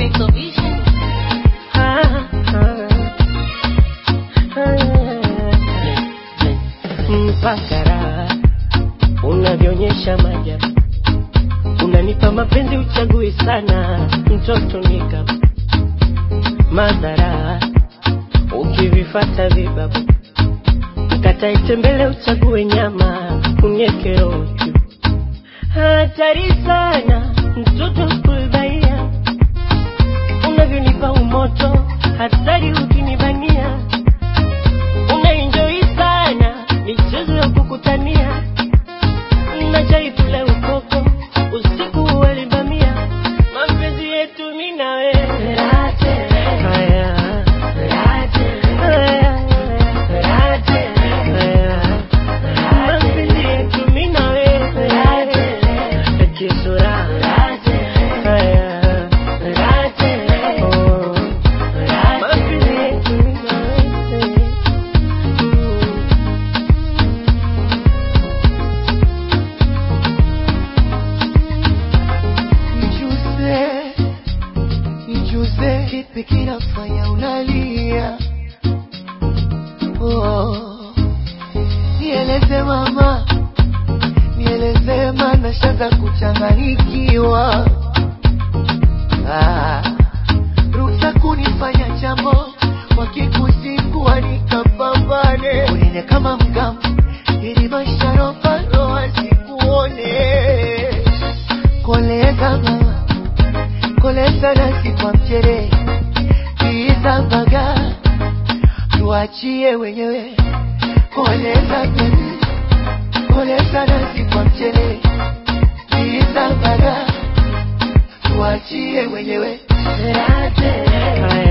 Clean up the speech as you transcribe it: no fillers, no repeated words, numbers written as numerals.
Mitsubishi. Mpakara unavyonyesha majabu, unanipa mapenzi uchagui sana, mtoto nika madhara ukivifata vibabu, ukata itembele uchague nyama unyeke roju. Hatari sana mtoto kulbaia, unavyonipa umoto hatari ukinibania, unaenjoy sana michezo ya kukutania, na chai tule ukoko usiku walibamia, mapenzi yetu mimi na wewe rate haya rate haya rate haya, mapenzi yetu mimi na wewe rate kisura rate haya rate oh mapenzi yetu mimi na wewe. Nijuze kipi kinafanya unalia? Oh, nieleze mama, nieleze maana shaza kuchanganyikiwa. Ruksa kunifanya jambo wakikusimbua nikapambane, unine kama mgamu ili maisha roho asikuone. Koleza mama, koleza nasi kwa mchere, tiza mbaga tuachie wenyewe. Koleza baby, koleza nasi kwa mchere, tiza mbaga tuachie wenyewe. Rate